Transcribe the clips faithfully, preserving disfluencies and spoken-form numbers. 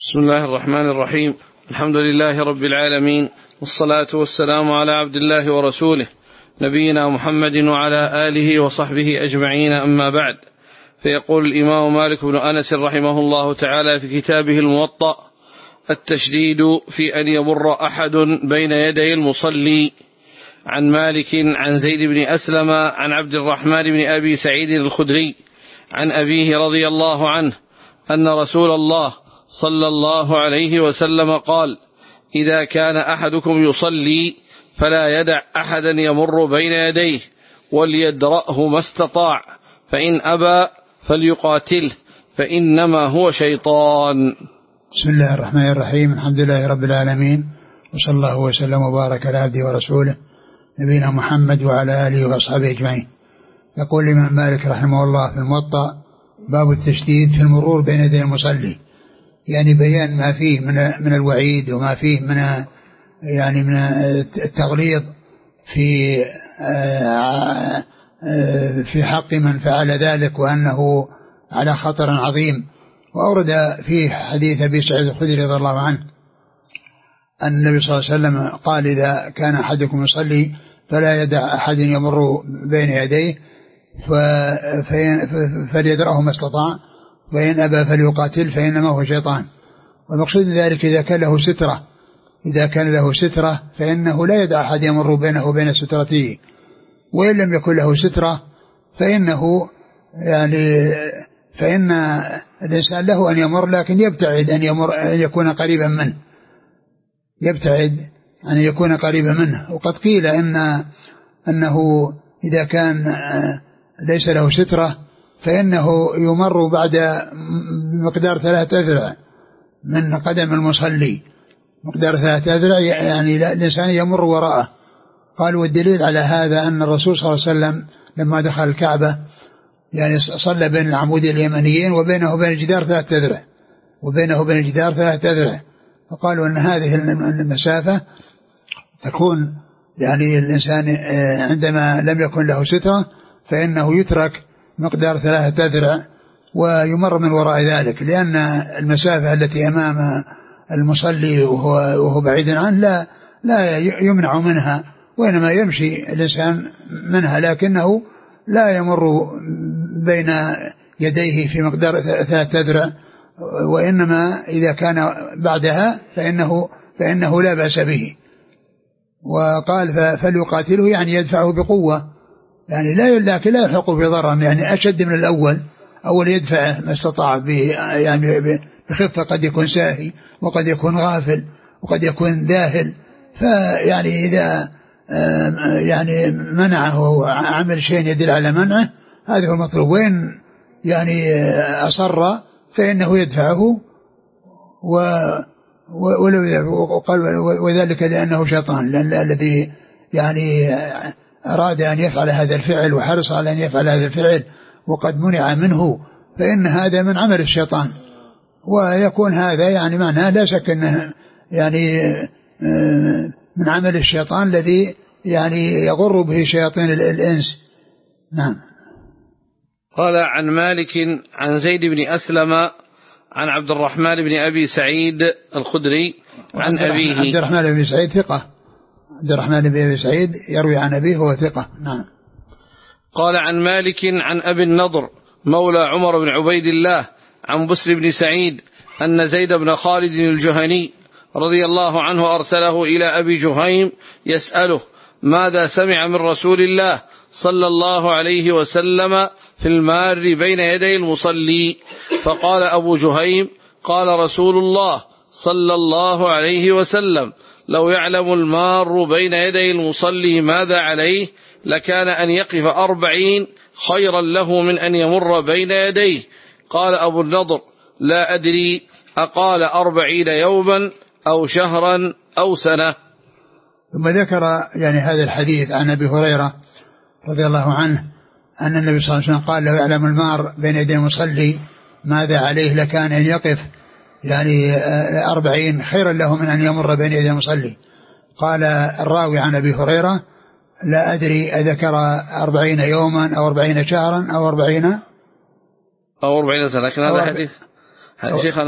بسم الله الرحمن الرحيم. الحمد لله رب العالمين، والصلاة والسلام على عبد الله ورسوله نبينا محمد وعلى آله وصحبه أجمعين، أما بعد. فيقول الإمام مالك بن أنس رحمه الله تعالى في كتابه الموطأ: التشديد في أن يمر أحد بين يدي المصلي. عن مالك عن زيد بن أسلم عن عبد الرحمن بن أبي سعيد الخدري عن أبيه رضي الله عنه أن رسول الله صلى الله عليه وسلم قال: إذا كان أحدكم يصلي فلا يدع أحدا يمر بين يديه وليدرأه ما استطاع، فإن أبى فليقاتله فإنما هو شيطان. بسم الله الرحمن الرحيم. الحمد لله رب العالمين، وصلى الله وسلم وبارك على عبده ورسوله نبينا محمد وعلى آله وأصحابه أجمعين. يقول الإمام مالك رحمه الله في الموطأ: باب التشديد في المرور بين يدي المصلي، يعني بيان ما فيه من من الوعيد وما فيه من يعني من التغليظ في في حق من فعل ذلك، وأنه على خطر عظيم. وأورد فيه حديث أبي سعيد الخدري رضي الله عنه أن النبي صلى الله عليه وسلم قال: إذا كان أحدكم يصلي فلا يدع أحد يمر بين يديه فليدرأه ما استطاع، وإن أبى فليقاتل فإنما هو شيطان. والمقصود من ذلك إذا كان له سترة إذا كان له سترة فإنه لا يدع أحد يمر بينه وبين سترته، وإن لم يكن له سترة فإنه يعني فإن الإنسان له أن يمر، لكن يبتعد أن يمر أن يكون قريبا منه يبتعد أن يكون قريبا منه. وقد قيل إن أنه إذا كان ليس له سترة فإنه يمر بعد مقدار ثلاثة أذرع من قدم المصلي، مقدار ثلاثة أذرع يعني الإنسان يمر وراءه. قال: والدليل على هذا أن الرسول صلى الله عليه وسلم لما دخل الكعبة يعني صلى بين العمودين اليمنيين وبينه وبين الجدار ثلاثة أذرع وبينه وبين الجدار ثلاثة أذرع فقالوا أن هذه المسافة تكون يعني الإنسان عندما لم يكن له سترة فإنه يترك مقدار ثلاثة أذرع ويمر من وراء ذلك، لأن المسافة التي أمام المصلي وهو, وهو بعيد عنه لا, لا يمنع منها، وإنما يمشي الإنسان منها، لكنه لا يمر بين يديه في مقدار ثلاثة أذرع، وإنما إذا كان بعدها فإنه, فإنه لا بأس به. وقال: فليقاتله يعني يدفعه بقوة، يعني لا لكن لا يحق بضرر، يعني أشد من الأول. أول يدفعه ما استطاع يعني بخفة، قد يكون ساهي وقد يكون غافل وقد يكون ذاهل، فيعني إذا يعني منعه عمل شيء يدل على منعه هذا هو المطلوب، وإن يعني أصر فإنه يدفعه وقال: وذلك لأنه شيطان، لأن الذي يعني أراد أن يفعل هذا الفعل وحرص على أن يفعل هذا الفعل وقد منع منه فإن هذا من عمل الشيطان. ويكون هذا يعني معناه لا شك أنه يعني من عمل الشيطان الذي يعني يغر به شياطين الإنس. نعم. قال: عن مالك عن زيد بن أسلم عن عبد الرحمن بن أبي سعيد الخدري عن أبيه. عبد الرحمن بن أبي سعيد ثقة عبد الرحمن بن أبي سعيد يروي عن أبيه هو ثقة. نعم. قال: عن مالك عن أبي النضر مولى عمر بن عبيد الله عن بسر بن سعيد أن زيد بن خالد الجهني رضي الله عنه أرسله إلى أبي جهيم يسأله ماذا سمع من رسول الله صلى الله عليه وسلم في المار بين يدي المصلي. فقال أبو جهيم: قال رسول الله صلى الله عليه وسلم: لو يعلم المار بين يدي المصلي ماذا عليه لكان أن يقف أربعين خيرا له من أن يمر بين يديه. قال أبو النضر: لا أدري أقال أربعين يوما أو شهرا أو سنة. ثم ذكر يعني هذا الحديث عن أبي هريرة رضي الله عنه أن النبي صلى الله عليه وسلم قال: لو يعلم المار بين يدي المصلي ماذا عليه لكان أن يقف يعني أربعين خيرا له من أن يمر بين يدي المصلي. قال الراوي عن أبي هريرة: لا أدري أذكر أربعين يوما أو أربعين شهرا أو أربعين أو أربعين سنة، لكن هذا حديث شيخنا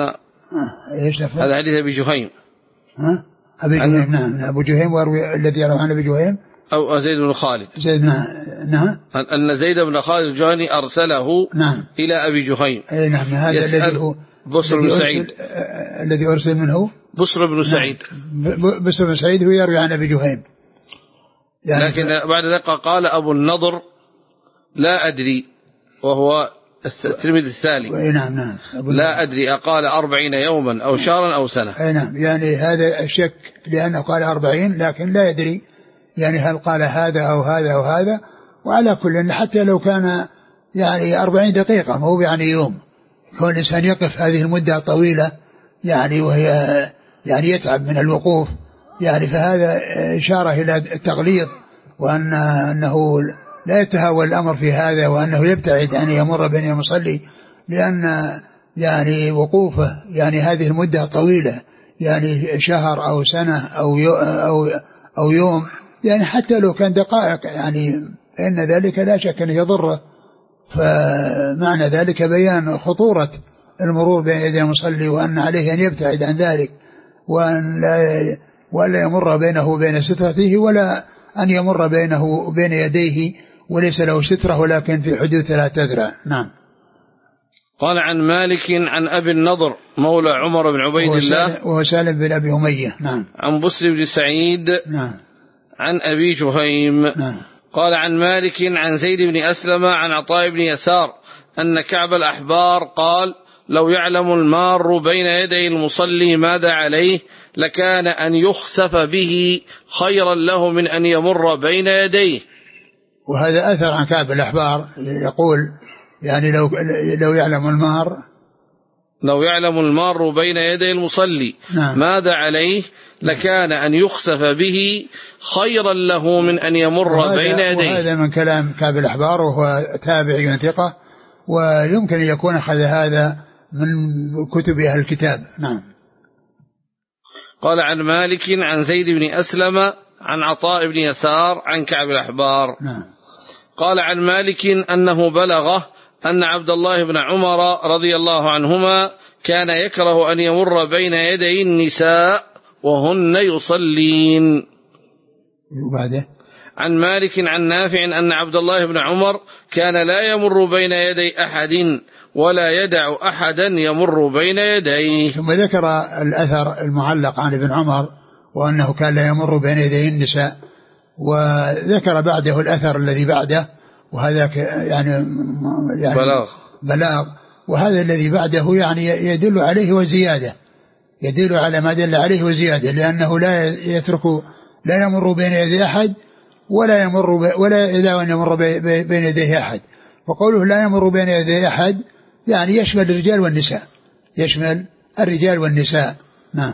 إيش هذا حديث أبي جهيم. ها أبي جهيم نعم أبو جهيم وروي الذي يروي عن أبي جهيم أو زيد بن خالد زيد نعم أن زيد بن خالد الجهني أرسله نعم إلى أبي جهيم. أي نعم هذا الذي هو بصر بن سعيد الذي أرسل منه بصر بن سعيد. بصر بن سعيد هو يروي عن أبي جهيم يعني لكن ف... بعد ذلك قال أبو النضر لا أدري وهو الترمذي الثاني. نعم نعم لا أدري أقال أربعين يوما أو شهرا أو سنة. أي نعم يعني هذا الشك لأنه قال أربعين لكن لا يدري يعني هل قال هذا أو هذا أو هذا. وعلى كل حتى لو كان يعني أربعين دقيقة ما هو يعني يوم كون الإنسان يقف هذه المدة طويلة يعني وهي يعني يتعب من الوقوف يعني فهذا إشارة إلى التغليظ وأن أنه لا يتهاون الأمر في هذا وأنه يبتعد أن يمر بين المصلي لأن يعني وقوفه يعني هذه المدة طويلة يعني شهر أو سنة أو أو أو يوم يعني حتى لو كان دقائق يعني فإن ذلك لا شك أن يضره. فمعنى ذلك بيان خطورة المرور بين يدي المصلي وأن عليه أن يبتعد عن ذلك وأن لا ولا يمر بينه وبين سترته ولا أن يمر بينه وبين يديه وليس له سترة ولكن في حدود ثلاثة أذرع. نعم. قال عن مالك عن أبي النضر مولى عمر بن عبيد الله وهو سالم بن أبي أمية. نعم. عن بصر بن سعيد. نعم. عن أبي جهيم. نعم. قال عن مالك عن زيد بن أسلم عن عطاء بن يسار أن كعب الأحبار قال لو يعلم المار بين يدي المصلي ماذا عليه لكان أن يخسف به خيرا له من أن يمر بين يديه. وهذا أثر عن كعب الأحبار يقول يعني لو لو يعلم المار لو يعلم المار بين يدي المصلي نعم. ماذا عليه لكان أن يخسف به خيرا له من أن يمر بين يديه. وهذا من كلام كعب الأحبار وهو تابعي ثقة ويمكن أن يكون أخذ هذا من كتب أهل الكتاب. نعم. قال عن مالك عن زيد بن أسلم عن عطاء بن يسار عن كعب الأحبار. نعم. قال عن مالك أنه بلغه أن عبد الله بن عمر رضي الله عنهما كان يكره أن يمر بين يدي النساء وهن يصلين. وبعده عن مالك عن نافع أن عبد الله بن عمر كان لا يمر بين يدي أحد ولا يدع أحدا يمر بين يديه. ثم ذكر الأثر المعلق عن ابن عمر وأنه كان لا يمر بين يدي النساء وذكر بعده الأثر الذي بعده وهذا يعني, يعني بلاغ بلاغ وهذا الذي بعده يعني يدل عليه وزيادة يدل على ما دل عليه وزيادة لأنه لا يترك لا يمر بين يدي أحد ولا يمر ولا إذا أن يمر بين يديه أحد. وقوله لا يمر بين يدي أحد يعني يشمل الرجال والنساء يشمل الرجال والنساء. نعم.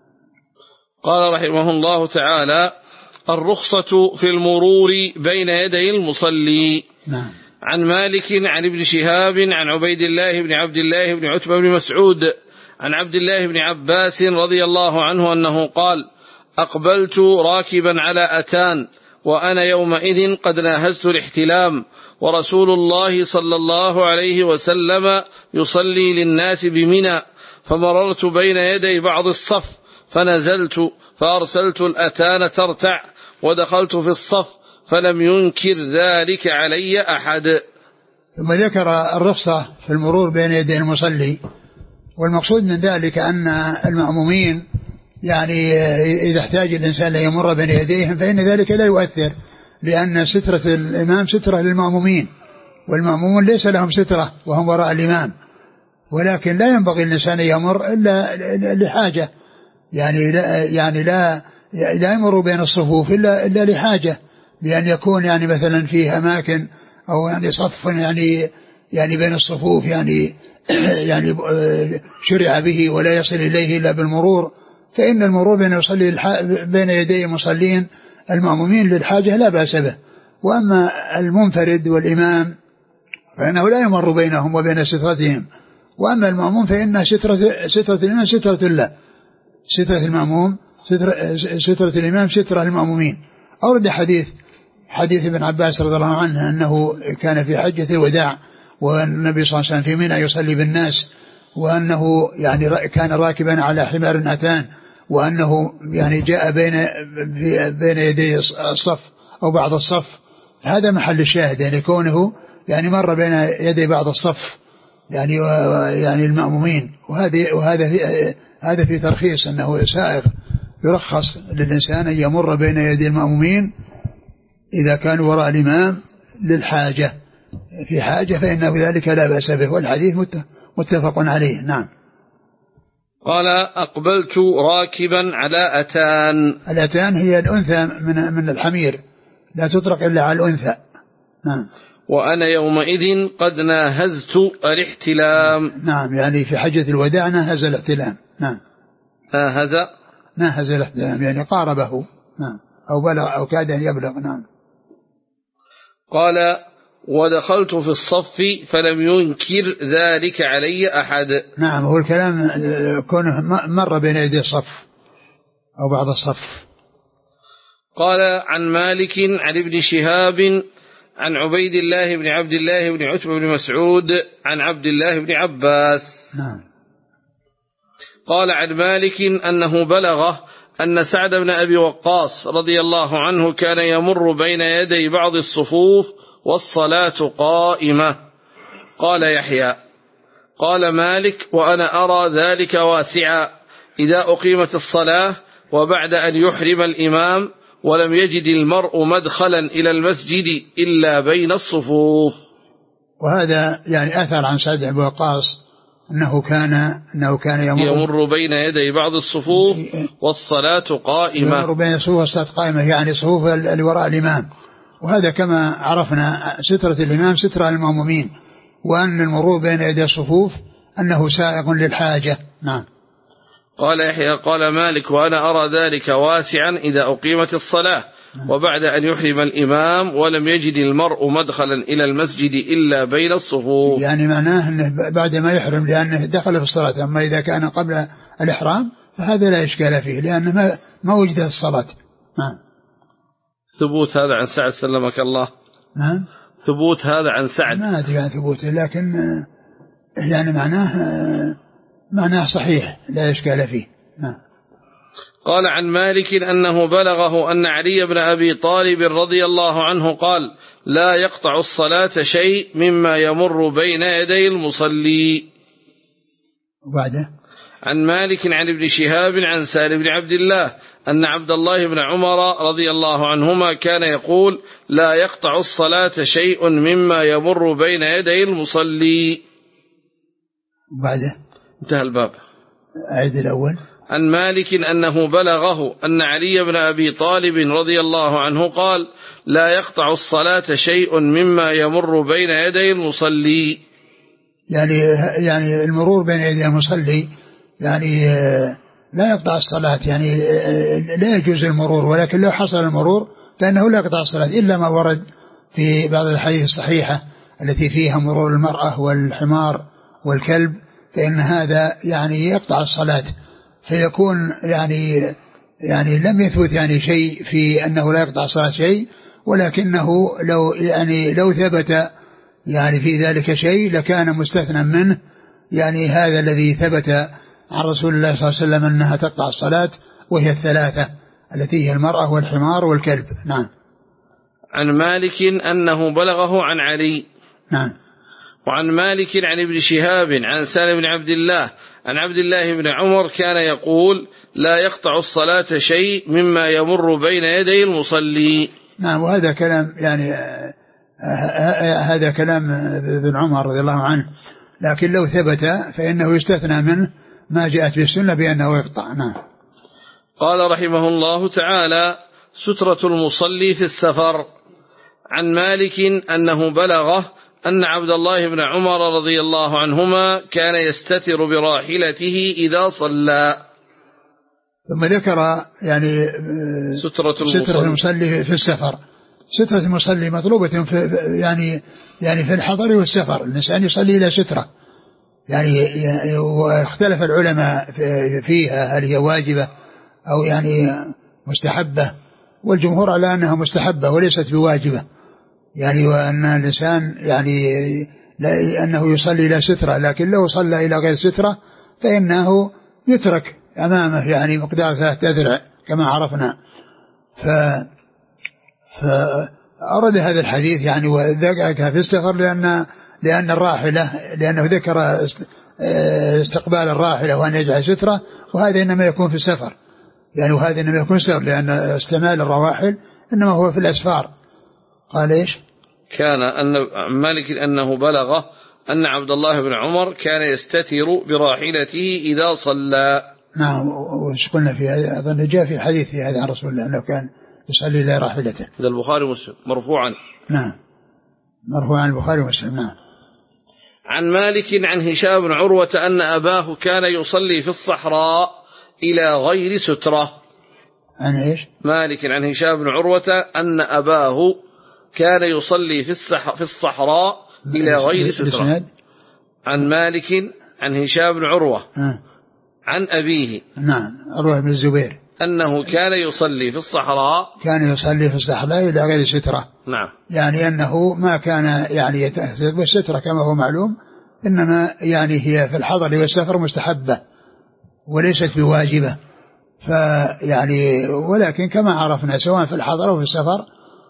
قال رحمه الله تعالى الرخصة في المرور بين يدي المصلي. نعم. عن مالك عن ابن شهاب عن عبيد الله بن عبد الله بن عتبة بن مسعود عن عبد الله بن عباس رضي الله عنه أنه قال أقبلت راكبا على أتان وأنا يومئذ قد ناهزت الاحتلام ورسول الله صلى الله عليه وسلم يصلي للناس بمنى فمررت بين يدي بعض الصف فنزلت فأرسلت الأتان ترتع ودخلت في الصف فلم ينكر ذلك علي أحد. ثم ذكر الرخصة في المرور بين يدي المصلي والمقصود من ذلك أن المأمومين يعني إذا احتاج الإنسان ليمر بين يديهم فإن ذلك لا يؤثر لأن سترة الإمام سترة للمأمومين والمأمومون ليس لهم سترة وهم وراء الإمام ولكن لا ينبغي الإنسان يمر إلا لحاجة يعني لا يعني لا لا يمر بين الصفوف إلا إلا لحاجة بأن يكون يعني مثلا في أماكن أو يعني صف يعني يعني بين الصفوف يعني يعني شرع به ولا يصل إليه إلا بالمرور فإن المرور بين يصلي بين يدي المصلين المأمومين للحاجة لا بأس به. وأما المنفرد والإمام فإنه لا يمر بينهم وبين سترتهم. وأما المأموم فإن سترة سترة الإمام سترة الله سترة المأموم سترة, سترة الإمام سترة المأمومين. أورد حديث حديث ابن عباس رضي الله عنه أنه كان في حجة الوداع والنبي صلى الله عليه وسلم في منى يصلي بالناس وأنه يعني كان راكبا على حمار أتان، وأنه يعني جاء بين بين يدي الصف أو بعض الصف، هذا محل الشاهد، يعني كونه يعني مر بين يدي بعض الصف يعني يعني المأمومين، وهذه وهذا في هذا في ترخيص أنه سائغ يرخص للإنسان أن يمر بين يدي المأمومين إذا كان وراء الإمام للحاجة، في حاجة فإنه ذلك لا بأس به، والحديث متفق عليه. نعم. قال أقبلت راكبا على أتان. الأتان هي الأنثى من من الحمير، لا تطلق إلا على الأنثى. نعم. وأنا يومئذ قد ناهزت الاحتلام. نعم، يعني في حجة الوداع ناهز الاحتلام. نعم. ناهز ناهز الاحتلام يعني قاربه. نعم، أو بلغ أو كاد أن يبلغ. نعم. قال ودخلت في الصف فلم ينكر ذلك علي أحد. نعم، هو الكلام كونه مر بين يدي الصف أو بعض الصف. قال عن مالك عن ابن شهاب عن عبيد الله بن عبد الله بن عتبة بن مسعود عن عبد الله بن عباس. نعم. قال عن مالك أنه بلغه أن سعد بن أبي وقاص رضي الله عنه كان يمر بين يدي بعض الصفوف والصلاة قائمة. قال يحيى قال مالك وأنا أرى ذلك واسعا إذا أقيمت الصلاة وبعد أن يحرم الإمام ولم يجد المرء مدخلا إلى المسجد إلا بين الصفوف. وهذا يعني أثر عن سعد بن أبي وقاص أنه كان أنه كان يمر, يمر بين يدي بعض الصفوف والصلاة قائمة. يمر بين الصفوف والصلاة قائمة يعني صفوف اللي وراء الإمام، وهذا كما عرفنا سترة الإمام سترة المأمومين، وأن المرور بين يدي الصفوف أنه سائق للحاجة. نعم. قال يحيى قال مالك وأنا أرى ذلك واسعا إذا أقيمت الصلاة وبعد أن يحرم الإمام ولم يجد المرء مدخلا إلى المسجد إلا بين الصفوف، يعني معناه أنه بعد ما يحرم لأنه دخل في الصلاة، أما إذا كان قبل الإحرام فهذا لا إشكال فيه لأنه ما, ما وجدت الصلاة. نعم. ثبوت هذا عن سعد سلمك الله. نعم. ثبوت هذا عن سعد ما أدري عن ثبوته، لكن يعني معناه معناه صحيح لا إشكال فيه. نعم. قال عن مالك أنه بلغه أن علي بن أبي طالب رضي الله عنه قال لا يقطع الصلاة شيء مما يمر بين يدي المصلي. وبعده عن مالك عن ابن شهاب عن سالم بن عبد الله أن عبد الله بن عمر رضي الله عنهما كان يقول لا يقطع الصلاة شيء مما يمر بين يدي المصلي. وبعده انتهى الباب. أعيد الأول. عن مالك أنه بلغه أن علي بن أبي طالب رضي الله عنه قال لا يقطع الصلاة شيء مما يمر بين يدي المصلي. يعني يعني المرور بين يدي المصلي يعني لا يقطع الصلاة، يعني لا يجوز المرور، ولكن لو حصل المرور فإنه لا يقطع الصلاة إلا ما ورد في بعض الحديث الصحيحة التي فيها مرور المرأة والحمار والكلب، فإن هذا يعني يقطع الصلاة، فيكون يعني يعني لم يثبت يعني شيء في أنه لا يقطع الصلاة شيء، ولكنه لو يعني لو ثبت يعني في ذلك شيء لكان مستثنى منه، يعني هذا الذي ثبت عن رسول الله صلى الله عليه وسلم أنها تقطع الصلاة، وهي الثلاثة التي هي المرأة والحمار والكلب. نعم. عن مالك أنه بلغه عن علي. نعم. وعن مالك عن ابن شهاب عن سالم بن عبد الله عن عبد الله بن عمر كان يقول لا يقطع الصلاة شيء مما يمر بين يدي المصلي. نعم. وهذا كلام يعني هذا كلام ابن عمر رضي الله عنه، لكن لو ثبت فإنه يستثنى منه ما جاءت بالسنة بأنه يقطع. نعم. قال رحمه الله تعالى سترة المصلي في السفر. عن مالك أنه بلغه أن عبد الله بن عمر رضي الله عنهما كان يستتر براحلته إذا صلى. ثم ذكر يعني سترة المصلي, سترة المصلي في السفر. سترة المصلي مطلوبة في يعني يعني في الحضر والسفر، الإنسان يصلي إلى سترة، يعني واختلف العلماء فيها هل هي واجبة أو يعني مستحبة، والجمهور على أنها مستحبة وليست بواجبة، يعني وأن الإنسان يعني لأنه يصلي إلى سترة، لكن لو صلى إلى غير سترة فإنه يترك أمامه يعني مقدار ثلاثة أذرع كما عرفنا. ف فأرد هذا الحديث يعني وذكر في السفر لأن لأن الراحلة لأنه ذكر استقبال الراحلة وأن يجعل سترة، وهذا إنما يكون في السفر يعني وهذا إنما يكون سفر، لأن استعمال الرواحل إنما هو في الأسفار. قال إيش؟ كان أن مالك أنه بلغه أن عبد الله بن عمر كان يستتر براحلته إذا صلى. نعم، وش قلنا في هذا؟ أظن جاء في حديث في هذا عن رسول الله أنه كان يصلي إلى راحلته. هذا البخاري ومسلم مرفوعا. نعم مرفوعا البخاري ومسلم. نعم. عن مالك عن هشام بن عروة أن أباه كان يصلي في الصحراء إلى غير سترة. عن إيش؟ مالك عن هشام بن عروة أن أباه كان يصلي في الصح في الصحراء إلى غير سترة. عن مالك عن هشام بن عروة آه. عن أبيه نعم عروة بن الزبير أنه كان يصلي في الصحراء كان يصلي في الصحراء إلى غير سترة. نعم. يعني أنه ما كان يعني يتأثر بالسترة كما هو معلوم، إنما يعني هي في الحضر والسفر مستحبة وليست بواجبة. فيعني ولكن كما عرفنا سواء في الحضر أو في السفر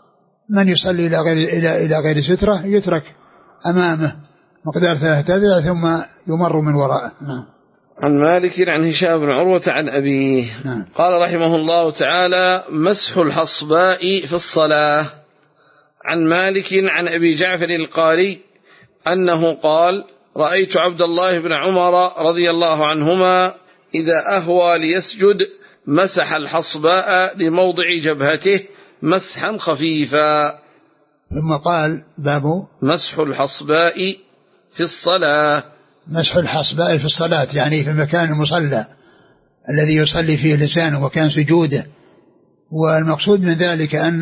من يصلي إلى غير إلى إلى غير سترة يترك أمامه مقدار ثلاثة أذرع ثم يمر من وراءه. نعم. عن مالك عن هشام بن عروة عن أبيه. نعم. قال رحمه الله تعالى: مسح الحصباء في الصلاة. عن مالك عن أبي جعفر القاري أنه قال: رأيت عبد الله بن عمر رضي الله عنهما إذا أهوى ليسجد مسح الحصباء لموضع جبهته مسحا خفيفا. ثم قال: باب مسح الحصباء في الصلاة. مسح الحصباء في الصلاة يعني في مكان المصلى الذي يصلي فيه لسانه وكان سجوده. والمقصود من ذلك أن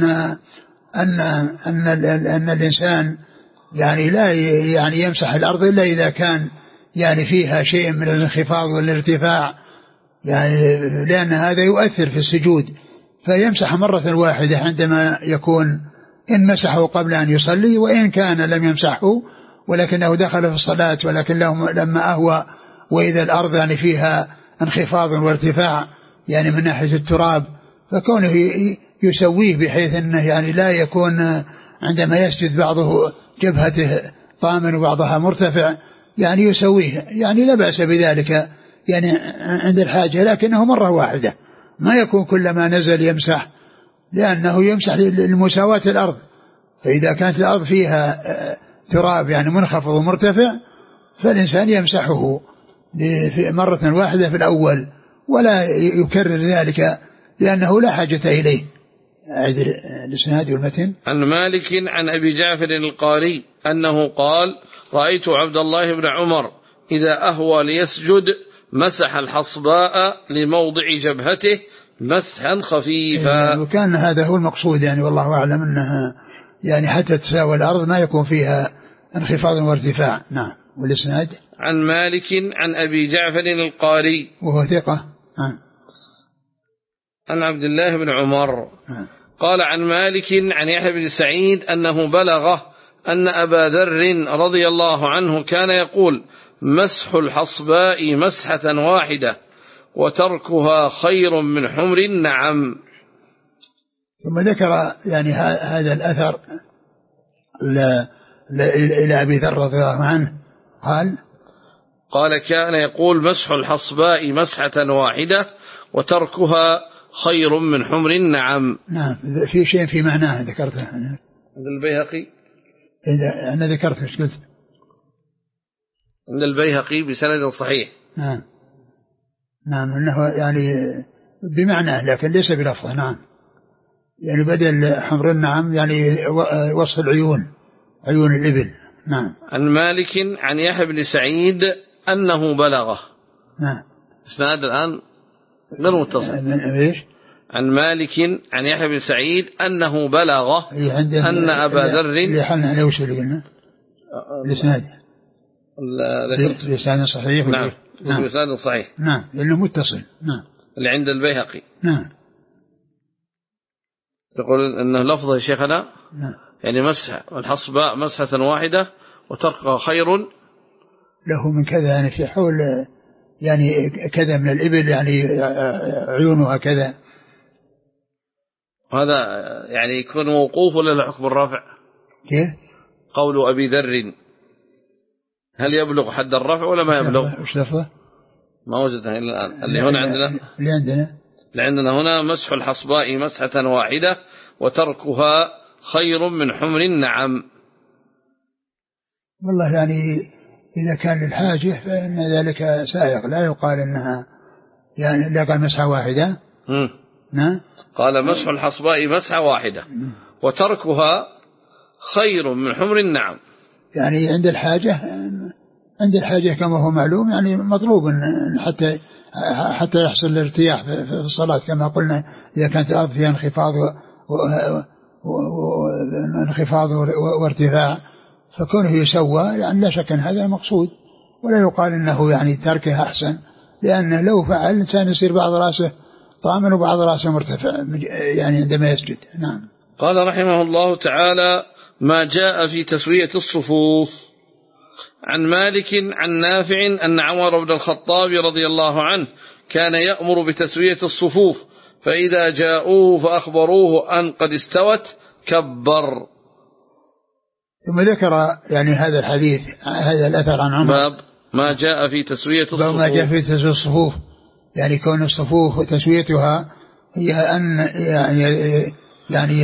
أن أن, أن الإنسان يعني لا يعني يمسح الأرض إلا إذا كان يعني فيها شيء من الانخفاض والارتفاع، يعني لأن هذا يؤثر في السجود، فيمسح مرة واحدة عندما يكون إن مسحه قبل أن يصلي، وإن كان لم يمسحه ولكنه دخل في الصلاة ولكن لما أهوى وإذا الأرض يعني فيها انخفاض وارتفاع يعني من ناحية التراب، فكونه يسويه بحيث أنه يعني لا يكون عندما يسجد بعضه جبهته طامن وبعضها مرتفع، يعني يسويه، يعني لا بأس بذلك يعني عند الحاجة، لكنه مرة واحدة ما يكون كلما نزل يمسح، لأنه يمسح لمساواة الأرض، فإذا كانت الأرض فيها تراب يعني منخفض ومرتفع فالإنسان يمسحه مرة واحدة في الأول ولا يكرر ذلك لأنه لا حاجة إليه. أعد الإسناد والمتن. عن مالك عن أبي جعفر القاري أنه قال: رأيت عبد الله بن عمر إذا أهوى ليسجد مسح الحصباء لموضع جبهته مسحا خفيفا. وكان هذا هو المقصود يعني والله أعلم أنها يعني حتى تساوي الأرض ما يكون فيها انخفاض وارتفاع. نعم. والإسناد عن مالك عن أبي جعفر القاري وهو ثقة ها. عن عبد الله بن عمر ها. قال: عن مالك عن يحيى بن سعيد أنه بلغه أن أبا ذر رضي الله عنه كان يقول: مسح الحصباء مسحة واحدة وتركها خير من حمر النعم. ثم ذكر يعني هذا الأثر إلى أبي ذر رضي الله عنه قال قال كان يقول: مسح الحصباء مسحة واحدة وتركها خير من حمر النعم. نعم. في شيء في معناه ذكرته هذا البيهقي إذا أنا ذكرت إيش قلت عند البيهقي بسند صحيح. نعم. نعم أنه يعني بمعناه لكن ليس بلفظه. نعم. يعني بدل حمر النعم يعني وصف العيون عيون الإبل. نعم. عن مالك عن يحيى بن سعيد أنه بلغه. نعم. اسناد الآن غير متصل. إيش؟ عن مالك عن يحيى بن سعيد أنه بلغه أن أبا ذر اللي حلنا عليه وش اللي قلنا الإسناد الإسناد صحيح. نعم. الإسناد صحيح. نعم لأنه متصل. نعم. اللي عند البيهقي. نعم. تقول أنه لفظه يا شيخنا نعم. يعني مسح الحصباء مسحة واحدة وتركها خير له من كذا، يعني في حول يعني كذا من الإبل يعني عيونها كذا. هذا يعني يكون موقوف ولا له حكم الرفع؟ كيف قول أبي ذر هل يبلغ حد الرفع ولا ما يبلغ؟ وش لفظه؟ ما وجدنا إلا الآن. اللي هنا عندنا اللي عندنا اللي عندنا هنا مسح الحصباء مسحة واحدة وتركها خير من حمر النعم. والله يعني إذا كان للحاجة فإن ذلك سائغ، لا يقال إنها يعني لا قال مسحة واحدة. نعم قال مسح الحصباء مسحة واحدة وتركها خير من حمر النعم. يعني عند الحاجة عند الحاجة كما هو معلوم يعني مطلوب حتى حتى يحصل الارتياح في الصلاة كما قلنا. إذا كانت الأرض فيها انخفاض وانخفاض وارتفاع فكونه يسوى يعني لا شك أن هذا مقصود، ولا يقال إنه يعني تركه أحسن، لأنه لو فعل الإنسان يصير بعض رأسه طامن وبعض رأسه مرتفع يعني عندما يسجد. نعم. قال رحمه الله تعالى: ما جاء في تسوية الصفوف. عن مالك عن نافع أن عمر بن الخطاب رضي الله عنه كان يأمر بتسوية الصفوف، فإذا جاءوه فأخبروه أن قد استوت كبر. ثم ذكر يعني هذا الحديث هذا الأثر عن عمر. باب ما جاء في تسوية الصفوف. باب ما جاء في تسوية الصفوف، يعني كون الصفوف وتسويتها هي أن يعني يعني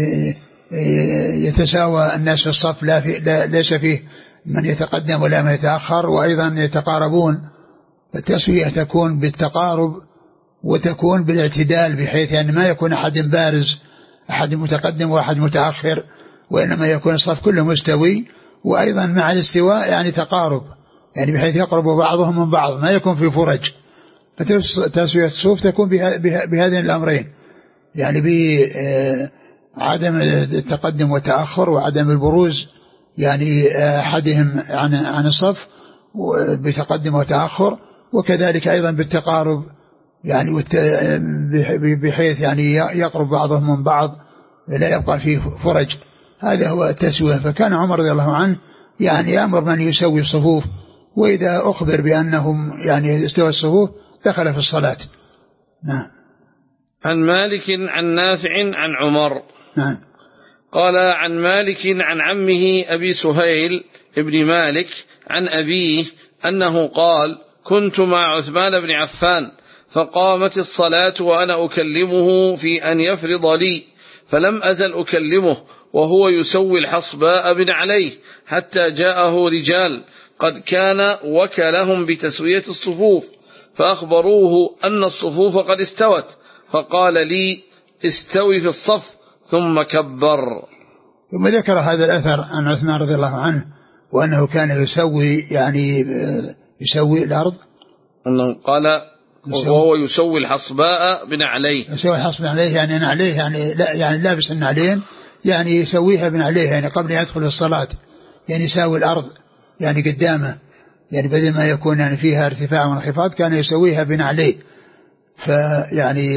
يتساوى الناس في الصف، لا, في لا ليس فيه من يتقدم ولا من يتأخر، وأيضا يتقاربون. التسوية تكون بالتقارب وتكون بالاعتدال، بحيث يعني ما يكون أحد بارز أحد متقدم وأحد متأخر، وإنما يكون الصف كله مستوي. وأيضا مع الاستواء يعني تقارب، يعني بحيث يقرب بعضهم من بعض، ما يكون في فرج. فتسوية الصفوف تكون بهذين الأمرين، يعني بعدم التقدم والتأخر وعدم البروز يعني أحدهم عن عن الصف بتقدم وتأخر، وكذلك أيضا بالتقارب يعني بحيث يعني يقرب بعضهم من بعض لا يبقى فيه فرج. هذا هو التسوية. فكان عمر رضي الله عنه يعني يأمر من يسوي الصفوف، وإذا أخبر بأنهم يعني استوى الصفوف دخل في الصلاة. نعم. عن مالك عن نافع عن عمر. نعم. قال عن مالك عن عمه أبي سهيل ابن مالك عن أبيه أنه قال: كنت مع عثمان بن عفان فقامت الصلاة وأنا أكلمه في أن يفرض لي، فلم أزل أكلمه وهو يسوي الحصباء بن عليه حتى جاءه رجال قد كان وكلهم بتسوية الصفوف، فأخبروه أن الصفوف قد استوت، فقال لي: استوي في الصف، ثم كبر. ثم ذكر هذا الأثر عن عثمان رضي الله عنه، وأنه كان يسوي يعني يسوي الأرض، أنه قال وهو يسوي الحصباء بن عليه. يسوي الحصباء عليه يعني عليه يعني لا يعني لابس النعلين، يعني يسويها بن عليه يعني قبل أن يدخل الصلاة، يعني يساوي الأرض يعني قدامه، يعني بدل ما يكون يعني فيها ارتفاع وانخفاض كان يسويها بن عليه. فيعني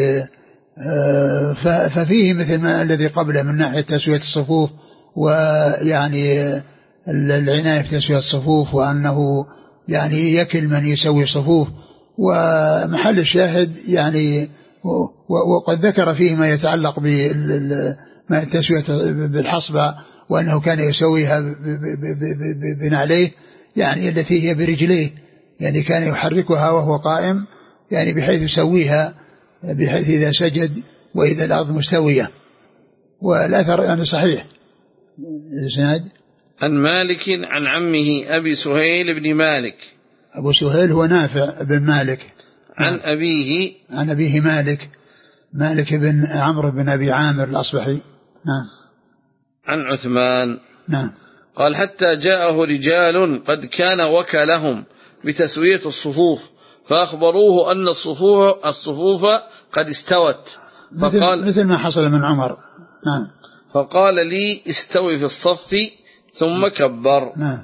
ففيه مثل ما الذي قبله من ناحية تسوية الصفوف، ويعني العناية في تسوية الصفوف، وأنه يعني يكل من يسوي صفوف. ومحل الشاهد يعني وقد ذكر فيه ما يتعلق بالتسوية بالحصبة، وأنه كان يسويها بنعليه يعني التي هي برجليه، يعني كان يحركها وهو قائم، يعني بحيث يسويها بحيث إذا سجد وإذا الأرض مستوية. والأثر يعني صحيح. الإسناد عن مالك عن عمه أبي سهيل بن مالك. أبو سهيل هو نافع بن مالك. عن أبيه عن أبيه مالك مالك بن عمرو بن أبي عامر الأصبحي. نعم. عن عثمان. نعم. قال: حتى جاءه رجال قد كان وكلهم بتسوية الصفوف، فأخبروه أن الصفوف, الصفوف قد استوت، فقال مثل ما حصل من عمر. نعم. فقال لي: استوي في الصف، ثم كبر. نعم.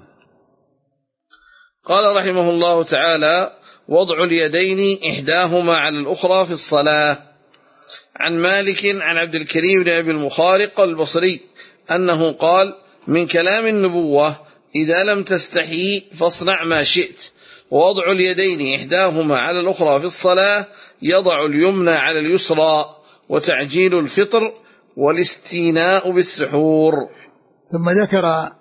قال رحمه الله تعالى: وضع اليدين إحداهما على الأخرى في الصلاة. عن مالك عن عبد الكريم بن أبي المخارق البصري أنه قال: من كلام النبوة إذا لم تستحي فاصنع ما شئت. ووضع اليدين إحداهما على الأخرى في الصلاة يضع اليمنى على اليسرى. وتعجيل الفطر والاستيناء بالسحور. ثم ذكر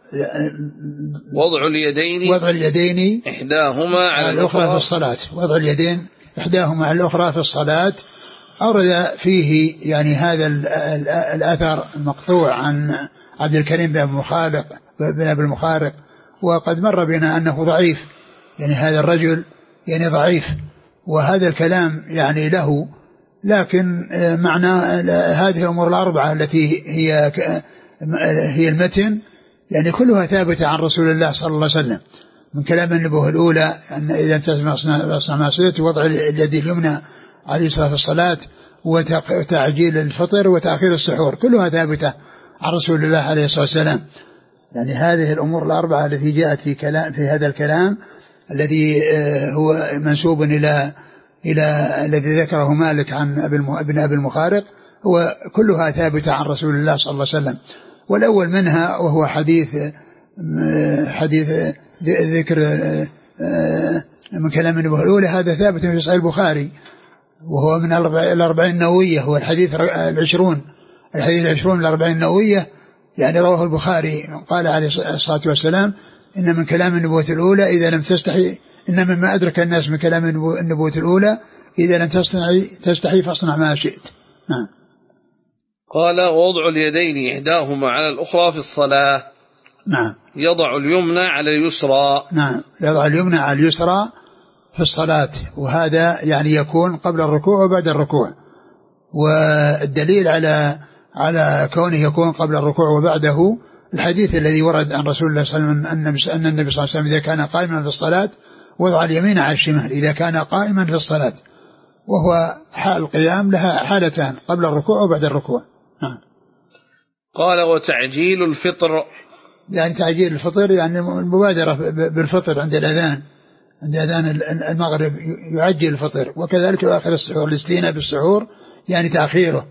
وضع اليدين وضع اليدين إحداهما على الأخرى في الصلاة. وضع اليدين إحداهما على الأخرى في الصلاة أورد فيه يعني هذا الأثر المقطوع عن عبد الكريم بن المخارق بن أبي المخارق، وقد مر بنا أنه ضعيف، يعني هذا الرجل يعني ضعيف، وهذا الكلام يعني له، لكن معنى هذه الأمور الأربعة التي هي هي المتن يعني كلها ثابتة عن رسول الله صلى الله عليه وسلم من كلام النبوة الأولى أن إذا انتهى ما سيت وضع اليد اليمنى على اليسرى في الصلاة وتعجيل الفطر وتأخير السحور كلها ثابتة عن رسول الله عليه الصلاة والسلام. يعني هذه الأمور الأربعة التي جاءت في كلام في هذا الكلام الذي هو منسوب إلى إلى الذي ذكره مالك عن ابن أبي المخارق هو كلها ثابتة عن رسول الله صلى الله عليه وسلم. والأول منها وهو حديث حديث ذكر من كلام النبوة الأولى، هذا ثابت في صحيح البخاري وهو من الأربعين النووية، هو الحديث العشرون الحديث العشرون الأربعين النووية، يعني رواه البخاري قال عليه الصلاة والسلام إن من كلام النبوة الأولى إذا لم تستحي إن مما أدرك الناس من كلام النبوة الأولى إذا لم تستحي تستحي فاصنع ما شئت. نعم. قال ووضع اليدين إحداهما على الأخرى في الصلاة. نعم. يضع اليمنى على اليسرى. نعم، يضع اليمنى على اليسرى في الصلاة، وهذا يعني يكون قبل الركوع وبعد الركوع. والدليل على على كونه يكون قبل الركوع وبعده الحديث الذي ورد عن رسول الله صلى الله عليه وسلم أن النبي صلى الله عليه وسلم إذا كان قائما في الصلاة وضع اليمين على الشمال إذا كان قائما في الصلاة، وهو حال القيام لها حالتان قبل الركوع وبعد الركوع. نعم. قال وتعجيل الفطر، يعني تعجيل الفطر يعني المبادرة بالفطر عند الأذان عند أذان المغرب يعجل الفطر، وكذلك آخر السحور الاستيناء بالسحور يعني تأخيره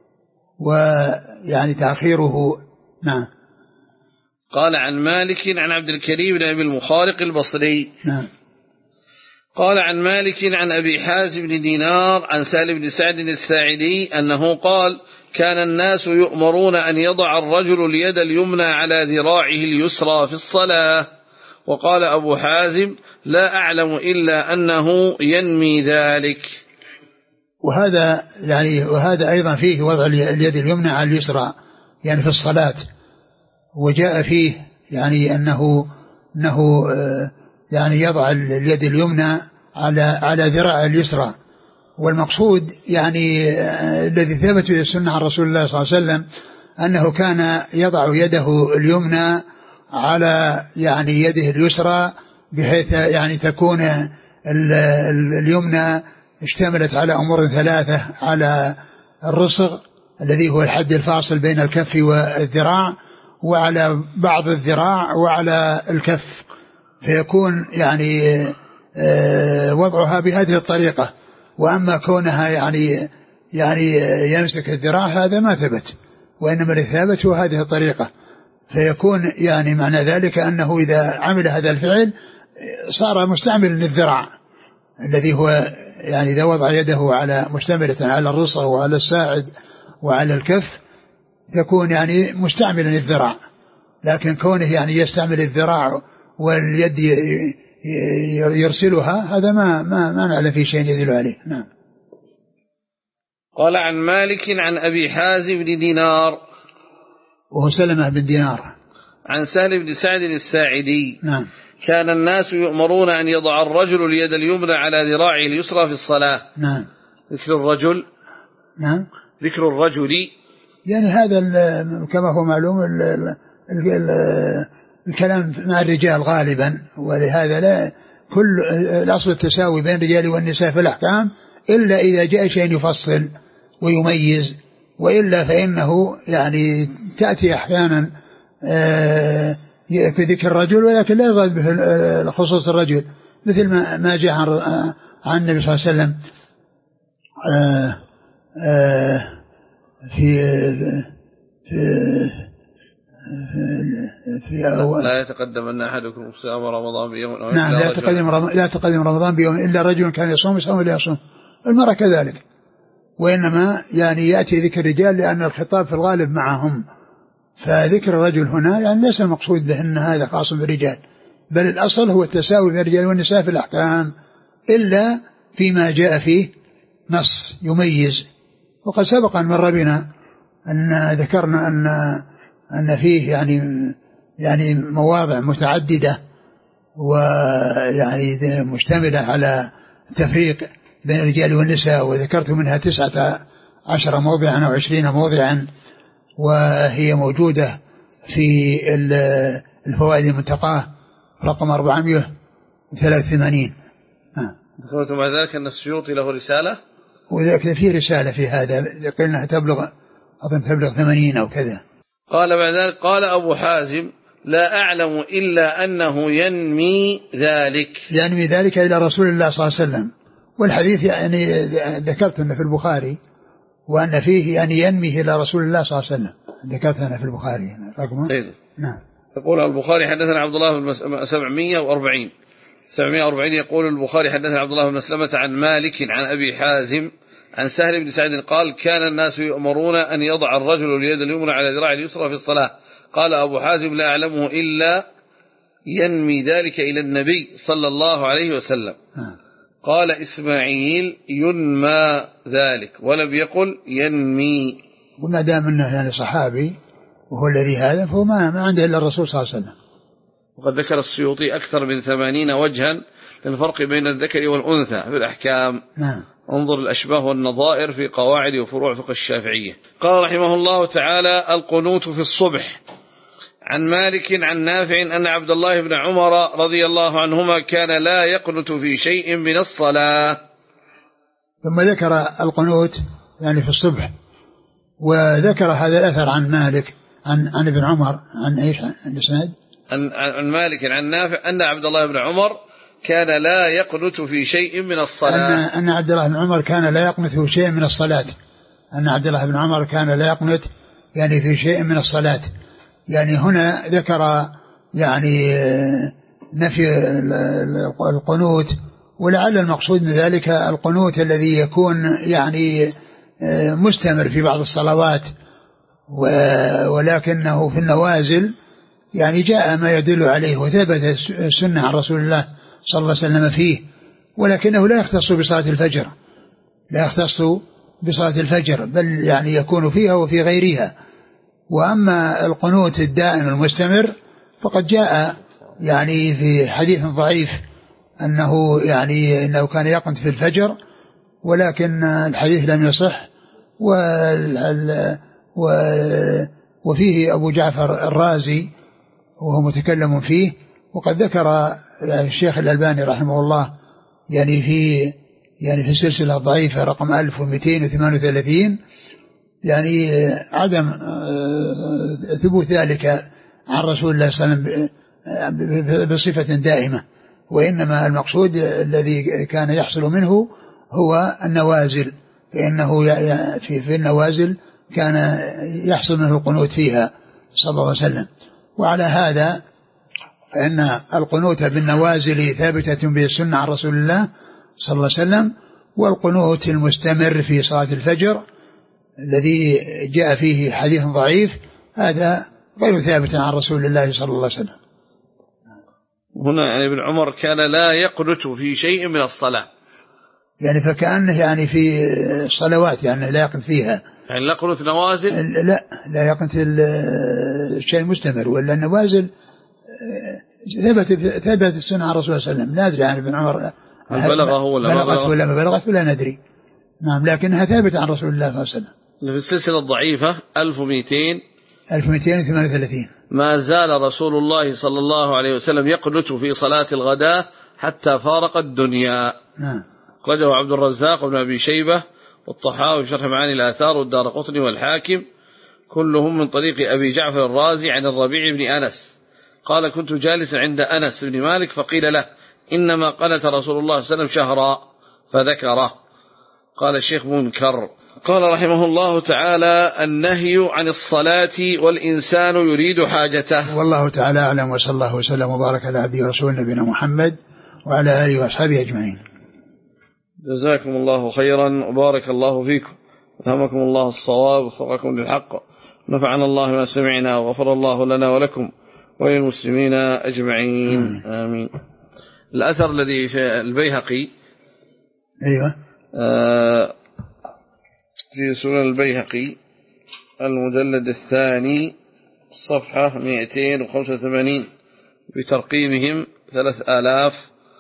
ويعني تأخيره. نعم. قال عن مالك عن عبد الكريم بن أبي المخارق البصري. نعم. قال عن مالك عن أبي حازم بن دينار عن سالم بن سعد الساعدي أنه قال كان الناس يؤمرون أن يضع الرجل اليد اليمنى على ذراعه اليسرى في الصلاة. وقال أبو حازم لا أعلم إلا أنه ينمي ذلك. وهذا يعني وهذا أيضا فيه وضع اليد اليمنى على اليسرى يعني في الصلاة، وجاء فيه يعني أنه أنه يعني يضع اليد اليمنى على على ذراع اليسرى. والمقصود يعني الذي ثبت في السنة عن رسول الله صلى الله عليه وسلم أنه كان يضع يده اليمنى على يعني يده اليسرى بحيث يعني تكون اليمنى اشتملت على أمور ثلاثة، على الرسغ الذي هو الحد الفاصل بين الكف والذراع، وعلى بعض الذراع، وعلى الكف، فيكون يعني وضعها بهذه الطريقة. وأما كونها يعني يعني يمسك الذراع هذا ما ثبت، وإنما الثابت هو هذه الطريقة. فيكون يعني معنى ذلك أنه إذا عمل هذا الفعل صار مستعمل للذراع الذي هو يعني إذا وضع يده على مشتملة على الرسغ وعلى الساعد وعلى الكف تكون يعني مستعملا للذراع. لكن كونه يعني يستعمل الذراع واليد يرسلها هذا ما ما ما نعلم في شيء يدل عليه. نعم. قال عن مالك عن أبي حازم بن دينار وهو سلمة بن دينار عن سهل بن سعد الساعدي. نعم. كان الناس يؤمرون أن يضع الرجل اليد اليمنى على ذراعه اليسرى في الصلاة. نعم. ذكر الرجل. نعم. ذكر الرجل يعني هذا كما هو معلوم ال ال ال الكلام مع الرجال غالبا، ولهذا لا كل الأصل التساوي بين الرجال والنساء في الأحكام إلا إذا جاء شيء يفصل ويميز، وإلا فإنه يعني تأتي أحيانا في ذكر الرجل ولكن لا يراد به خصوص الرجل، مثل ما ما جاء عن عن النبي صلى الله عليه وسلم في في في أول لا يتقدم أحدكم صيام رمضان بيوم أو نعم لا تقدم رمضان لا تقدم رمضان بيوم إلا رجل كان يصوم يصوم ولا يصوم. المرأة كذلك، وإنما يعني يأتي ذكر الرجال لأن الخطاب في الغالب معهم، فذكر الرجل هنا يعني ليس المقصود به أن هذا خاص بالرجال، بل الأصل هو التساوي بين الرجال والنساء في الأحكام إلا فيما جاء فيه نص يميز. وقد سبق أن مر بنا أن ذكرنا أن أن فيه يعني يعني مواضع متعددة ويعني مشتملة على تفريق بين الرجال والنساء، وذكرت منها تسعة عشر موضعا أو عشرين موضعا، وهي موجودة في الفوائد المنتقاة رقم أربعمائة وثلاثة وثمانين. ذكرت مع ذلك أن السيوطي له رسالة، وذلك في رسالة في هذا قلنا تبلغ أظن تبلغ ثمانين أو كذا. قال بعد ذلك قال أبو حازم لا أعلم إلا أنه ينمي ذلك ينمي ذلك إلى رسول الله صلى الله عليه وسلم. والحديث يعني ذكرت أنه في البخاري وأن فيه يعني ينميه إلى رسول الله صلى الله عليه وسلم، ذكرت أنا في البخاري رقمه. إيه؟ نعم. يقول البخاري حدثنا عبد الله بن سبعمائة وأربعين سبعمائة وأربعين يقول البخاري حدثنا عبد الله بن مسلمة عن مالك عن أبي حازم عن سهل بن سعد قال كان الناس يؤمرون أن يضع الرجل اليد اليمنى على ذراع اليسرى في الصلاة. قال أبو حازم لا أعلمه إلا ينمي ذلك إلى النبي صلى الله عليه وسلم. قال إسماعيل ينمى ذلك ولم يقل ينمي. وما دام أنه يعني صحابي وهو الذي هذا فهو ما, ما عنده إلا الرسول صلى الله عليه وسلم. وقد ذكر السيوطي أكثر من ثمانين وجها للفرق بين الذكر والأنثى في الأحكام. نعم. انظر الأشباه والنظائر في قواعد وفروع فقه الشافعية. قال رحمه الله تعالى القنوت في الصبح. عن مالك عن نافع أن عبد الله بن عمر رضي الله عنهما كان لا يقنت في شيء من الصلاة. ثم ذكر القنوت يعني في الصبح، وذكر هذا الأثر عن مالك عن عن ابن عمر عن ايش عن الاسناد عن, عن مالك عن نافع أن عبد الله بن عمر كان لا يقنت في شيء من الصلاة. أن, أن عبد الله بن عمر كان لا يقنت في شيء من الصلاة. أن عبد الله بن عمر كان لا يقنت يعني في شيء من الصلاة. يعني هنا ذكر يعني نفي القنوت، ولعل المقصود من ذلك القنوت الذي يكون يعني مستمر في بعض الصلوات، ولكنه في النوازل يعني جاء ما يدل عليه وثبت السنة عن رسول الله صلى الله عليه وسلم فيه، ولكنه لا يختص بصلاة الفجر لا يختص بصلاة الفجر بل يعني يكون فيها وفي غيرها. وأما القنوت الدائم المستمر فقد جاء يعني في حديث ضعيف أنه يعني أنه كان يقنت في الفجر، ولكن الحديث لم يصح. وفيه أبو جعفر الرازي وهو متكلم فيه، وقد ذكر الشيخ الألباني رحمه الله يعني في يعني في السلسلة الضعيفة رقم ألف ومئتين وثمانية وثلاثين يعني عدم ثبوت ذلك عن رسول الله صلى الله عليه وسلم بصفة دائمة، وإنما المقصود الذي كان يحصل منه هو النوازل، فإنه في النوازل كان يحصل منه القنوت فيها صلى الله عليه وسلم. وعلى هذا فإن القنوت بالنوازل ثابتة بالسنة عن رسول الله صلى الله عليه وسلم، والقنوت المستمر في صلاة الفجر الذي جاء فيه حديث ضعيف هذا غير ثابت عن رسول الله صلى الله عليه وسلم. هنا يعني ابن عمر كان لا يقنت في شيء من الصلاة، يعني فكأنه يعني في الصلوات يعني لا يقنت فيها، يعني لا قنوت نوازل لا لا يقنت الشيء المستمر، ولا النوازل ثبت ثبت السنة عن رسول الله صلى الله عليه وسلم. لا أدري عن ابن عمر هل بلغه ولا ما بلغت ولا ما بلغت ولا ندري. نعم لكنها ثابتة عن رسول الله صلى الله عليه وسلم. في السلسلة الضعيفة ألف ومئتين ألف ومئتين وثمانية وثلاثين ما زال رسول الله صلى الله عليه وسلم يقنت في صلاة الغداء حتى فارق الدنيا. نعم. أخرجه عبد الرزاق وابن أبي شيبة والطحاوي في شرح معاني الآثار والدارقطني والحاكم كلهم من طريق أبي جعفر الرازي عن الربيع بن أنس قال كنت جالسا عند أنس بن مالك فقيل له إنما قنت رسول الله صلى الله عليه وسلم شهرا فذكره. قال الشيخ منكر قال رحمه الله تعالى: النهي عن الصلاة والإنسان يريد حاجته. والله تعالى أعلم، وصلى الله وسلم وبارك على عبده ورسوله نبينا محمد وعلى آله وأصحابه أجمعين. جزاكم الله خيرا وبارك الله فيكم، ألهمكم الله الصواب ووفقكم للحق، نفعنا الله ما سمعنا وغفر الله لنا ولكم وللمسلمين أجمعين. آمين. الأثر الذي في البيهقي، أيوة، آه في سنن البيهقي المجلد الثاني صفحة مئتين وخمسة وثمانين بترقيمهم ثلاث آلاف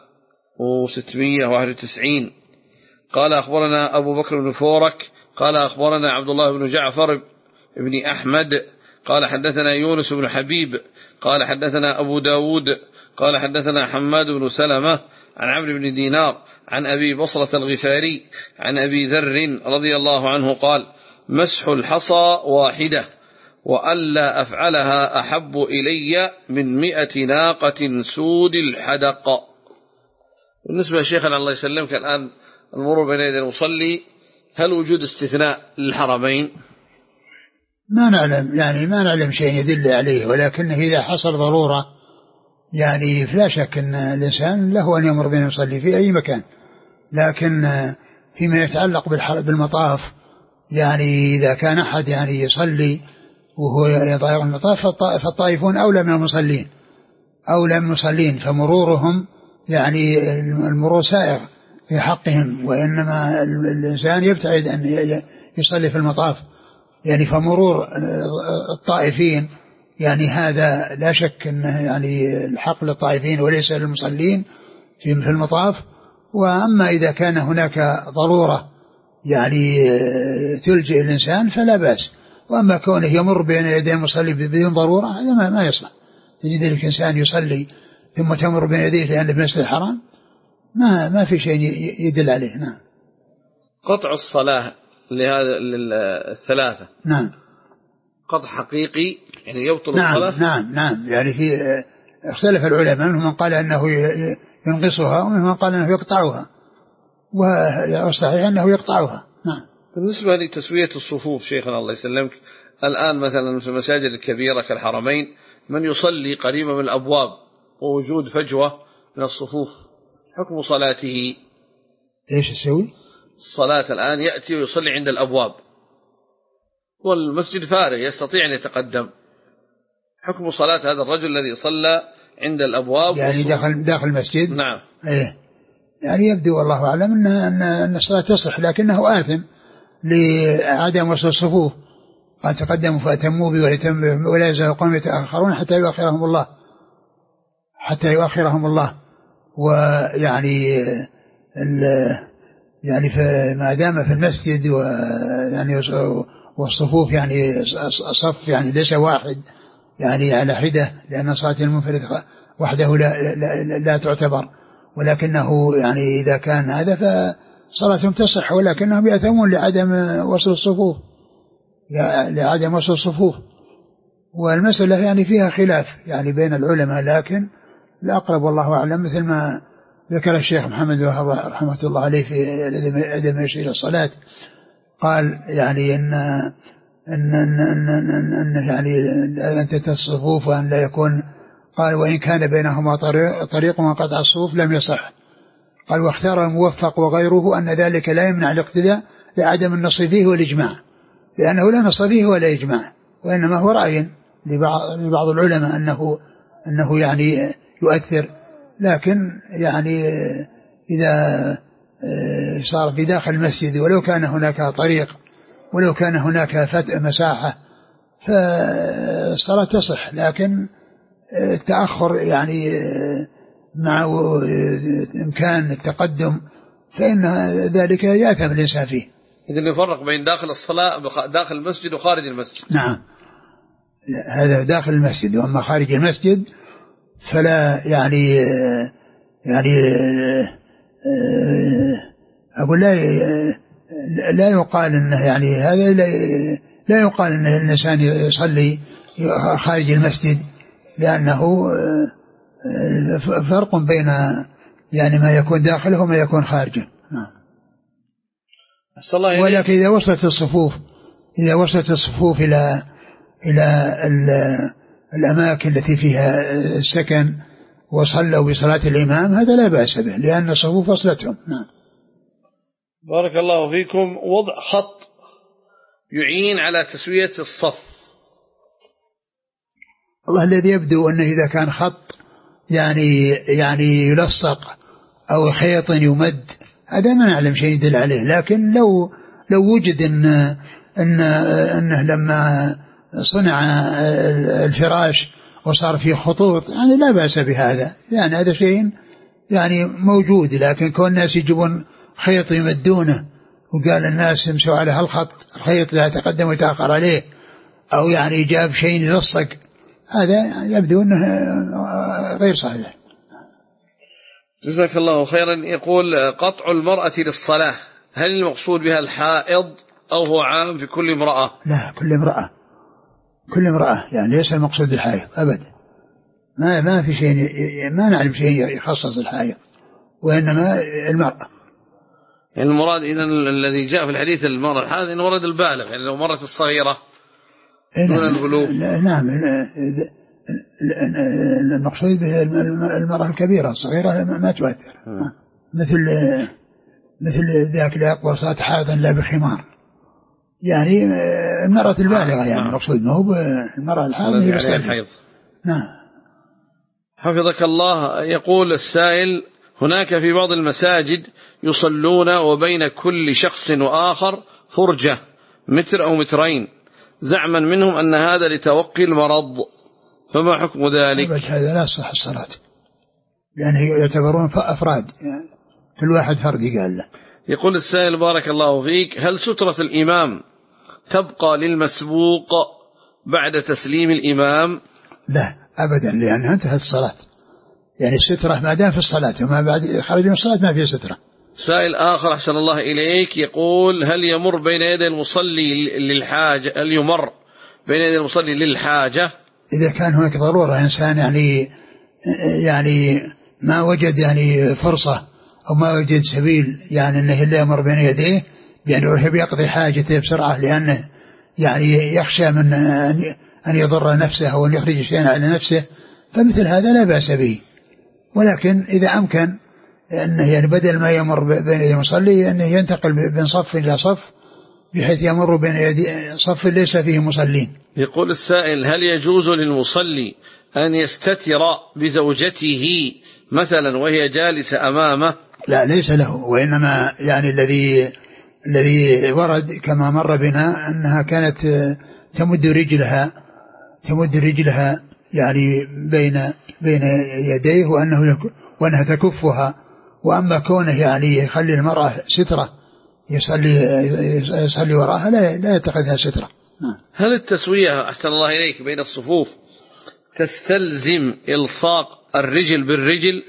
وستمائة وواحد وتسعين. قال: أخبرنا أبو بكر بن فورك قال: أخبرنا عبد الله بن جعفر بن أحمد قال: حدثنا يونس بن حبيب قال: حدثنا أبو داود قال: حدثنا حماد بن سلمة عن عمرو بن دينار عن أبي بصرة الغفاري عن أبي ذر رضي الله عنه قال: مسح الحصى واحدة وألا أفعلها أحب إلي من مئة ناقة سود الحدق. بالنسبة لشيخنا الله يسلمك، الآن المرور بين يدي المصلي، هل وجود استثناء للحرمين؟ ما نعلم، يعني ما نعلم شيء يدل عليه، ولكنه إذا حصل ضرورة يعني فلا شك أن الإنسان له أن يمر بين يصلي في أي مكان. لكن فيما يتعلق بالمطاف، يعني إذا كان أحد يعني يصلي وهو يضيق المطاف فالطائفون أولى من المصلين أولى من المصلين فمرورهم يعني المرور سائغ في حقهم، وإنما الإنسان يبتعد أن يصلي في المطاف، يعني فمرور الطائفين يعني هذا لا شك أنه يعني الحق للطائفين وليس للمصلين في المطاف. وأما إذا كان هناك ضرورة يعني تلجئ الإنسان فلا بأس، وأما كونه يمر بين يدي المصلي بدون ضرورة هذا ما يصلح. تجد الإنسان يصلي ثم تمر بين يديه لأنه في المسجد الحرام، ما ما في شيء يدل عليه. نعم. قطع الصلاة لهذا الثلاثة، نعم، قطع حقيقي يعني يبطل نعم الصلاة. نعم نعم يعني في اختلف العلماء، منهم من قال أنه ينقصها ومنهم من قال أنه يقطعها، والصحيح أنه يقطعها. نعم. بالنسبة لتسوية الصفوف شيخنا الله يسلمك، الآن مثلا في المساجد الكبيرة كالحرمين من يصلي قريبا من الأبواب ووجود فجوة من الصفوف، حكم صلاته إيش يسوي؟ الصلاة الآن يأتي ويصلي عند الأبواب والمسجد فارغ يستطيع أن يتقدم، حكم صلاة هذا الرجل الذي صلى عند الأبواب يعني داخل داخل المسجد؟ نعم. إيه، يعني يبدو والله أعلم أن أن الصلاة تصح، لكنه آثم لعدم وصل الصفوف. قال: تقدموا فأتموا بي ولا يزال قوم يتأخرون حتى يؤخرهم الله حتى يؤخرهم الله. ويعني يعني ما دام في المسجد ويعني والصفوف يعني صف يعني ليس واحد يعني على حدة، لأن صلاة المنفرد وحده لا, لا, لا تعتبر، ولكنه يعني إذا كان هذا فصلاتهم تصح، ولكنهم يأثمون لعدم وصل الصفوف لعدم وصل الصفوف. والمسألة يعني فيها خلاف يعني بين العلماء، لكن الأقرب والله أعلم مثل ما ذكر الشيخ محمد وهب رحمة الله عليه في عدم يشير إلى الصلاة، قال يعني إن أن أن أن أن يعني أن تتسع الصفوف وأن لا يكون، قال: وإن كان بينهما طريق, طريق وانقطع الصفوف لم يصح. قال: واختار الموفق وغيره أن ذلك لا يمنع الاقتداء لعدم النص فيه والإجماع، لأنه لا نص فيه ولا إجماع، وإنما هو رأي لبعض, لبعض العلماء أنه أنه يعني يؤثر، لكن يعني إذا صار في داخل المسجد ولو كان هناك طريق ولو كان هناك فتح مساحة فالصلاة تصح، لكن التأخر يعني مع إمكان التقدم فإن ذلك يأثم الإنسان فيه. إذن يفرق بين داخل الصلاة داخل المسجد وخارج المسجد. نعم، هذا داخل المسجد، وأما خارج المسجد فلا يعني يعني أقول لا لا يقال إنه يعني هذا لا, لا يقال إن الإنسان يصلي خارج المسجد، لأنه فرق بين يعني ما يكون داخله وما يكون خارجه. ولكن إذا وصلت الصفوف إذا وصلت الصفوف إلى إلى الأماكن التي فيها السكن وصلوا بصلاة الإمام هذا لا بأس به لأن الصفوف وصلتهم. نعم. بارك الله فيكم. وضع خط يعين على تسوية الصف. الله الذي يبدو أنه إذا كان خط يعني يعني يلصق أو خيط يمد هذا ما نعلم شيء يدل عليه، لكن لو لو وجد إن إن إنه لما صنع الفراش وصار فيه خطوط يعني لا بأس بهذا، يعني هذا شيء يعني موجود، لكن كون الناس يجيبون خيط يمدونه وقال الناس يمشوا على هالخط الخيط لا يتقدم ويتأخر عليه، أو يعني جاب شيء يلصق، هذا يبدو أنه غير صحيح. جزاك الله خيرا. يقول قطع المرأة للصلاة هل المقصود بها الحائض أو هو عام في كل امرأة؟ لا، كل امرأة، كل امرأة، يعني ليس المقصود الحائض أبدا، ما ما في شيء، ما نعلم شيء يخصص الحائض، وإنما المرأة. المراد إذن الذي جاء في الحديث المرأة الحائض إن ورد البالغ، يعني لو مرت الصغيرة دون البلوغ. نعم، المقصود به المرأة الكبيرة، الصغيرة ما تؤثر، مثل مثل ذاك اللي أقوى صلاة حائضا لا بخمار، يعني المرأة البالغة، يعني المقصود ما هو المرأة الحائض. نعم. حفظك الله. يقول السائل هناك في بعض المساجد يصلون وبين كل شخص وآخر فرجة متر أو مترين زعما منهم أن هذا لتوقي المرض، فما حكم ذلك؟ هذا لا صح الصلاة، لأنه يعتبرون أفراد، يعني كل واحد فرد قال له. يقول السائل بارك الله فيك هل سترة الإمام تبقى للمسبوق بعد تسليم الإمام؟ لا أبدا، لأنها انتهت الصلاة، يعني السترة ما دام في الصلاة وما بعد خرج من الصلاة ما فيه سترة. سائل آخر أحسن الله إليك يقول هل يمر بين يدي المصلي للحاجة هل يمر بين يدي المصلي للحاجة؟ إذا كان هناك ضرورة إنسان يعني يعني ما وجد يعني فرصة أو ما وجد سبيل يعني أنه لا يمر بين يديه بأن يروح بيقضي حاجته بسرعة، لأنه يعني يخشى من أن يضر نفسه أو أن يخرج شيئا على نفسه، فمثل هذا لا بأس به. ولكن إذا أمكن أنه يعني بدل ما يمر بين يدي المصلي أنه ينتقل من صف إلى صف بحيث يمر بين يدي صف ليس فيه مصلين. يقول السائل هل يجوز للمصلي أن يستتر بزوجته مثلا وهي جالسة أمامه؟ لا، ليس له، وإنما يعني الذي الذي ورد كما مر بنا أنها كانت تمد رجلها تمد رجلها يعني بين بين يديه وأنه وأنها تكفها، وأما كونه يعني يخلي المرأة سترة يصلي يصلي وراها لا لا يتخذها سترة. هل التسوية أحسن الله إليك بين الصفوف تستلزم إلصاق الرجل بالرجل؟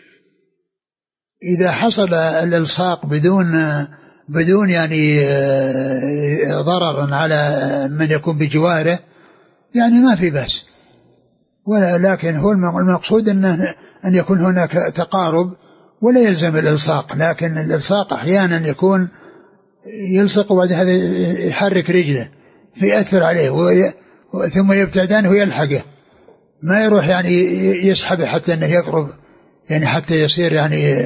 إذا حصل الإلصاق بدون بدون يعني ضرر على من يكون بجواره يعني ما في بأس، ولكن هو المقصود أنه أن يكون هناك تقارب ولا يلزم الإلصاق، لكن الإلصاق أحيانا يكون يلصق وبعد هذا يحرك رجله فيأثر عليه ثم يبتعدان ويلحقه، ما يروح يعني يسحبه حتى أنه يقرب، يعني حتى يصير يعني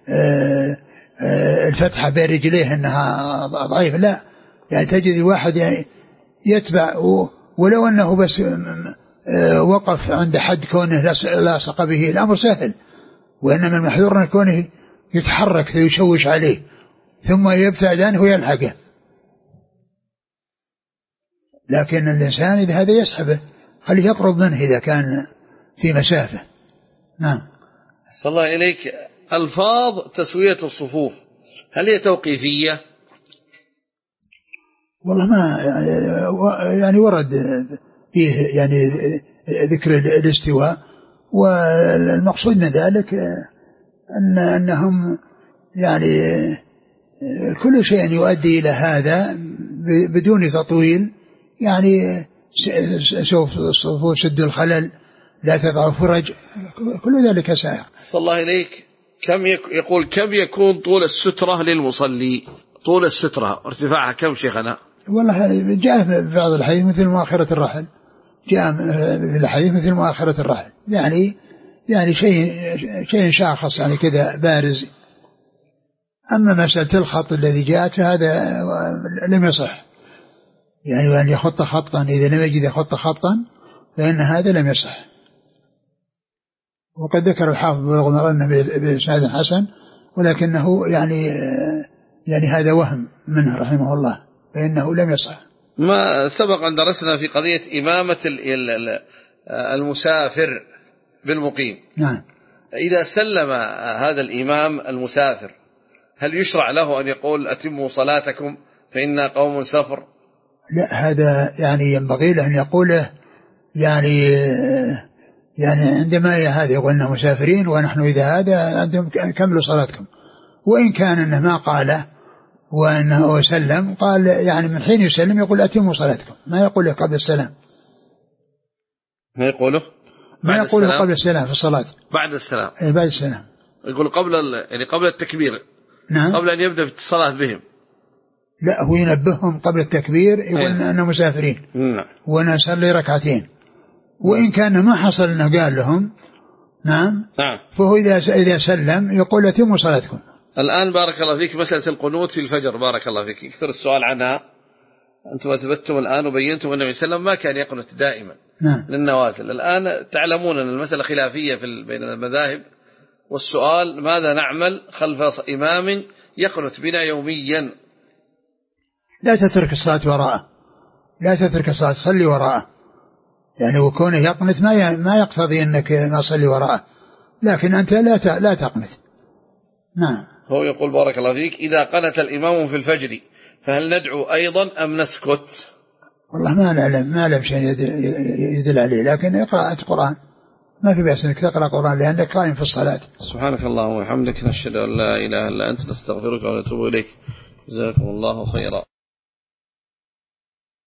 الفتحة بين رجليه أنها ضعيف، لا، يعني تجد الواحد يعني يتبع ولو أنه بس وقف عند حد كونه لاصق به الأمر سهل، وإنما المحذور أن كونه يتحرك ويشوش عليه ثم يبتعد عنه ويلحقه، لكن الإنسان إذا هذا يسحبه خليه يقرب منه إذا كان في مسافة. نعم. صلى الله إليك ألفاظ تسوية الصفوف هل هي توقيفية؟ والله ما يعني, يعني ورد فيه يعني ذكر الاستواء، والمقصود من ذلك أن أنهم يعني كل شيء يؤدي إلى هذا بدون تطويل، يعني سوف الصفوف شد الخلل لا تضع فرج كل ذلك سائر. صلى الله إليك كم يقول كم يكون طول السترة للمصلي؟ طول السترة ارتفاعها كم شيخنا؟ والله جاء في بعض الحديث مثل مؤخرة الرحل، جاء في الحديث مثل مؤخرة الرحل، يعني يعني شيء شيء شاخص يعني كذا بارز. أما مسألة الخط الذي جاءت فهذا لم يصح، يعني أن يخط خطا إذا لم يجد يخط خطا فإن هذا لم يصح. وقد ذكر الحافظ بلغ المرام بإسناد حسن، ولكنه يعني يعني هذا وهم منه رحمه الله، فإنه لم يصح. ما سبق أن درسنا في قضية إمامة المسافر بالمقيم. نعم. إذا سلم هذا الإمام المسافر هل يشرع له أن يقول أتموا صلاتكم فإنا قوم سفر؟ لا، هذا يعني ينبغي له أن يقوله، يعني يعني عندما هذا يقولنا مسافرين ونحن إذا هذا أنتم كملوا صلاتكم. وإن كان أنه ما قاله وأنه سلم، قال يعني من حين يسلم يقول أتموا صلاتكم، ما يقوله قبل السلام. ما يقوله ما يقوله قبل السلام في الصلاة، بعد السلام. أي بعد السلام يقول قبل يعني قبل التكبير. نعم. قبل أن يبدأ في الصلاة بهم. لا، هو ينبههم قبل التكبير، يقول أننا مسافرين. نعم. ونصلي ركعتين. وإن كان ما حصل أنه قال لهم نعم. نعم. فهو إذا إذا سلم يقول أتموا صلاتكم. الآن بارك الله فيك مسألة القنوت في الفجر، بارك الله فيك، يكثر السؤال عنها. أنتم أثبتتم الآن وبينتم أن النبي صلى الله عليه وسلم ما كان يقنت دائما. نعم. للنوافل. الآن تعلمون أن المسألة خلافية في بين المذاهب، والسؤال ماذا نعمل خلف إمام يقنت بنا يوميا؟ لا تترك الصلاة وراءه، لا تترك الصلاة، صلي وراءه. يعني وكونه يقنت ما ما يقتضي أنك ما صلي وراءه، لكن أنت لا لا تقنت. نعم. هو يقول بارك الله فيك إذا قنت الإمام في الفجر فهل ندعو أيضا أم نسكت؟ والله ما نعلم، ما نعلم شيء يدل عليه، لكن اقرأ القرآن، ما في بأس أنك تقرأ القرآن لأنك قائم في الصلاة. سبحانك اللهم وبحمدك، نشهد أن لا إله إلا أنت، نستغفرك ونتوب إليك. جزاكم الله خيرا.